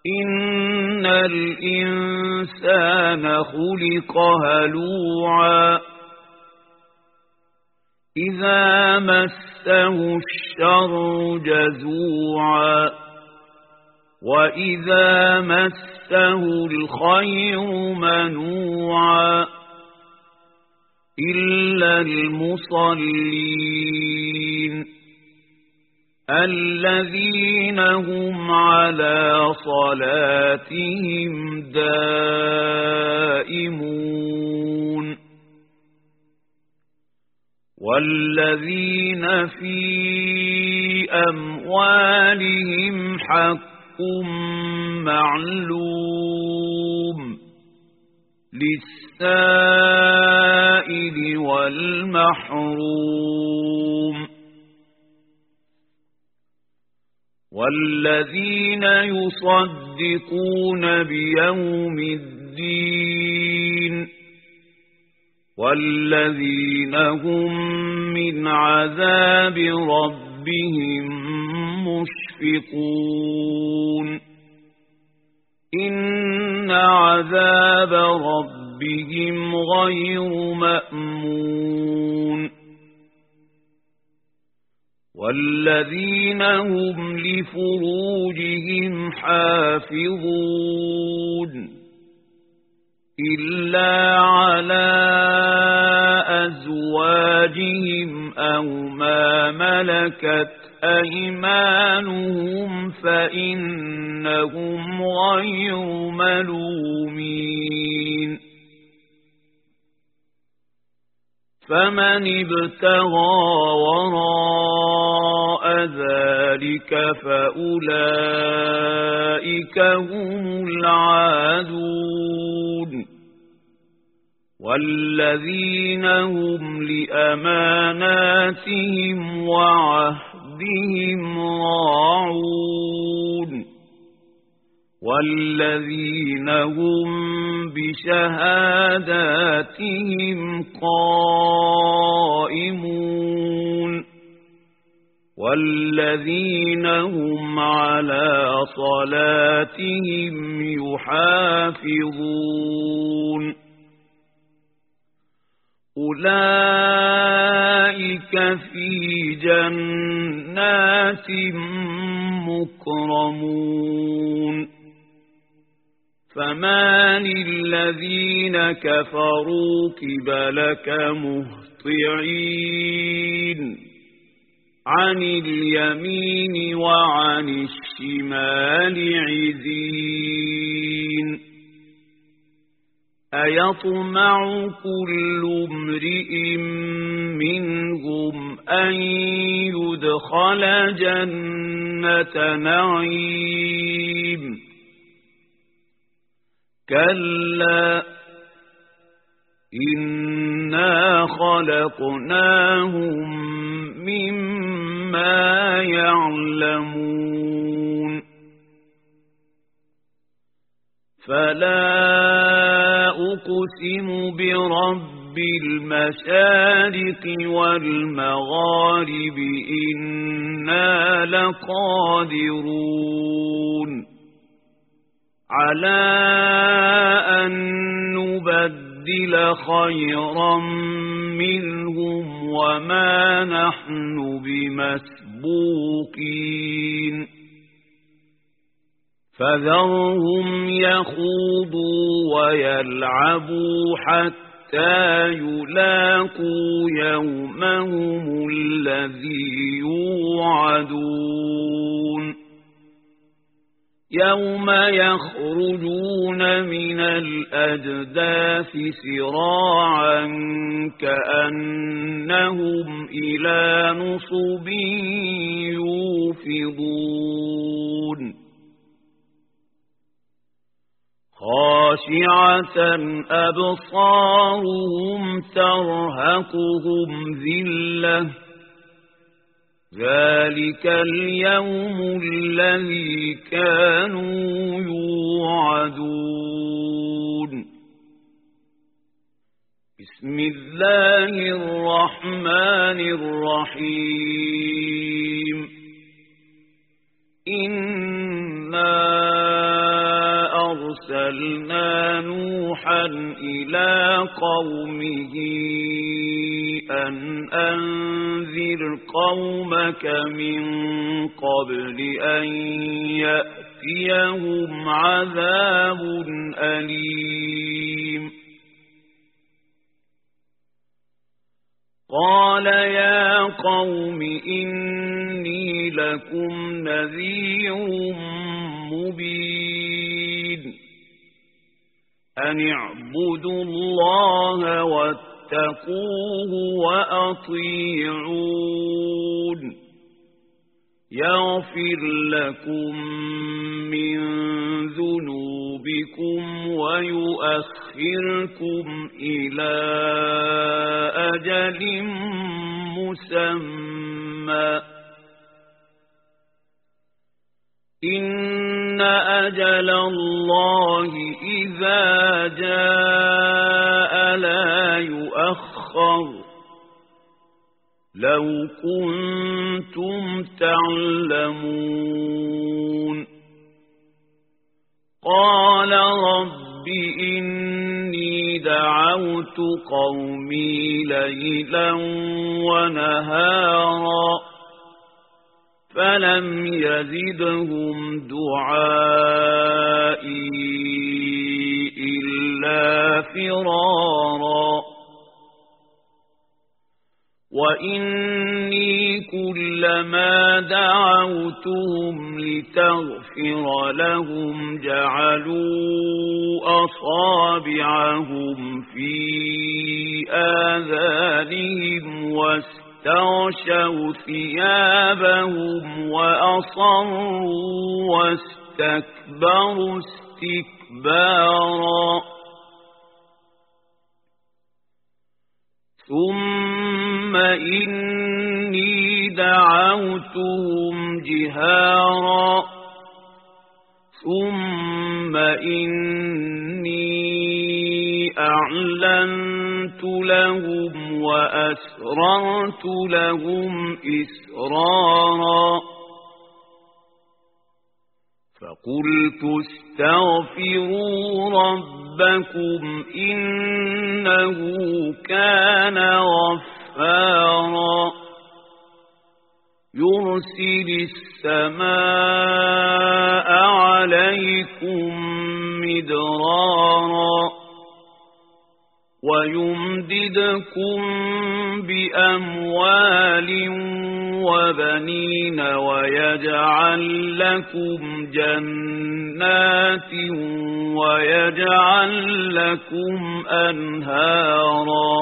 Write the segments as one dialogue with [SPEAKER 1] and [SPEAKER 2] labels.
[SPEAKER 1] إن الإنسان خلق هلوعا إذا مسه الشر جزوعا وإذا مسه الخير منوعا إلا المصلين الذين هم على صلاتهم دائمون والذين في أموالهم حق معلوم للسائل والمحروم والذين يصدقون بيوم الدين والذين هم من عذاب ربهم مشفقون إن عذاب ربهم غير مأمون والذين هم لفروجهم حافظون إلا على أزواجهم أو ما ملكت أيمانهم فإنهم غير ملومين فمن ابتغى وراء ذلك فأولئك هم العادون والذين هم لأماناتهم وعهدهم راعون والذين هم بشهاداتهم قائمون والذين هم على صلاتهم يحافظون أولئك في جنات مكرمون فما للذين كفروا قبلك مهطعين عن اليمين وعن الشمال عزين أيطمع كل امرئ منهم أن يدخل جنة نعيم كلا إنا خلقناهم مما يعلمون فلا أقسم برب المشارق والمغارب إنا لقادرون على أن نبدل خيرا منهم وما نحن بمسبوقين فذرهم يخوضوا ويلعبوا حتى يلاقوا يومهم الذي يوعدون يوم يخرجون من الأجداث سراعا كأنهم إلى نصب يوفضون خاشعة أبصارهم ترهقهم ذلة ذلك اليوم الذي كانوا يوعدون بسم الله الرحمن الرحيم إنا أرسلنا نوحا إلى قومه أن أنذر قومك من قبل أن يأتيهم عذاب أليم قال يا قوم إني لكم نذير مبين أن اعبدوا الله واتقوه وأطيعون يغفر لكم من ذنوبكم ويؤخركم إلى أجل مسمى إن أجل الله إذا جاء لا يؤخر لو كنتم تعلمون قال رب إني دعوت قومي ليلا ونهارا فلم يزدهم دعائي إلا فرارا وإني كلما دعوتهم لتغفر لهم جعلوا أصابعهم في آذانهم واستغشوا ثيابهم وأصروا واستكبروا استكبارا ثم إني دعوتهم جهارا ثم إني أعلنت لهم وأسررت لهم إسرارا فقلت استغفروا ربكم إنه كان غفارا يرسل السماء عليكم مدرارا ويمددكم بأموال وبنين ويجعل لكم جنات ويجعل لكم أنهارا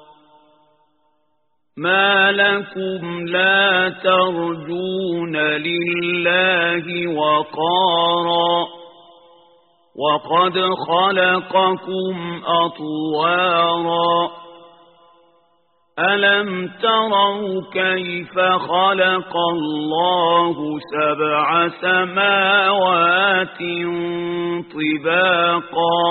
[SPEAKER 1] ما لكم لا ترجون لله وقارا وقد خلقكم أطوارا ألم تروا كيف خلق الله 7 سماوات طباقا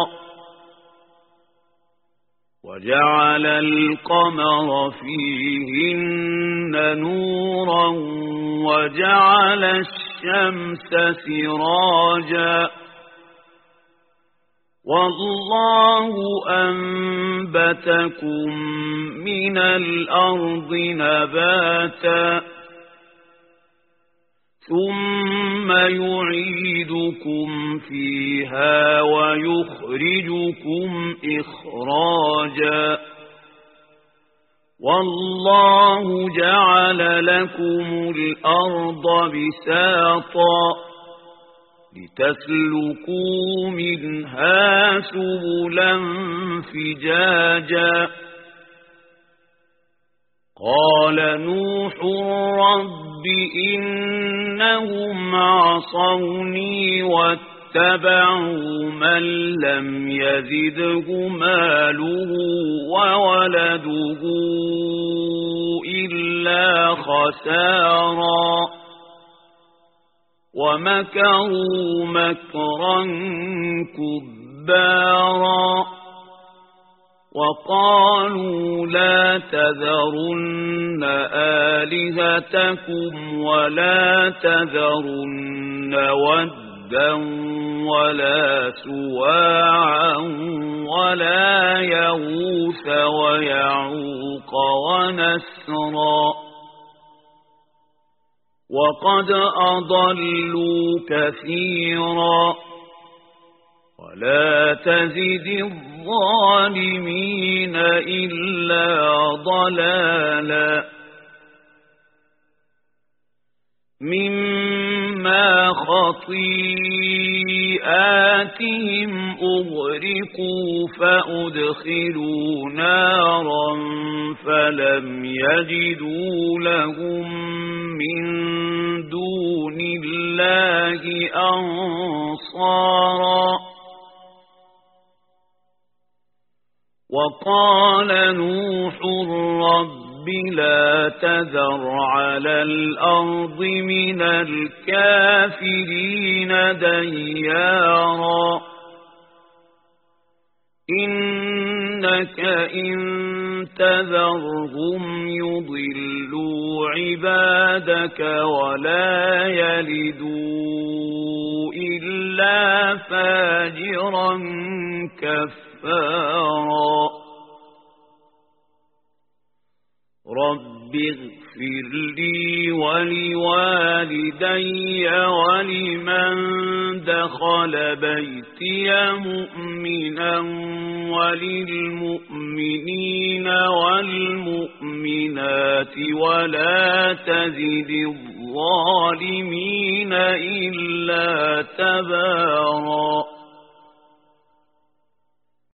[SPEAKER 1] وجعل القمر فيهن نورا وجعل الشمس سراجا والله أنبتكم من الأرض نباتا ثم يعيدكم فيها ويخرجكم إخراجا والله جعل لكم الأرض بساطا لتسلكوا منها سبلا فجاجا قال نوح رب إنهم عصوني واتبعوا من لم يزده ماله وولده إلا خسارا ومكروا مكرا كبارا وقالوا لا تذرن آلهتكم ولا تذرن ودا ودا ولا سواعا ولا يغوث ويعوق ونسرا وقد أضلوا كثيرا ولا تزد الظالمين إلا ضلالا مما خطيئاتهم أغرقوا فأدخلوا نارا فلم يجدوا لهم من دون الله أنصارا وقال نوح رب لا تذر على الأرض من الكافرين ديارا إنك إن تذرهم يضلوا عبادك ولا يلدوا إلا فاجرا كفارا رب اغفر لي ولوالدي ولمن دخل بيتي مؤمنا وللمؤمنين والمؤمنات ولا تزد الظالمين إلا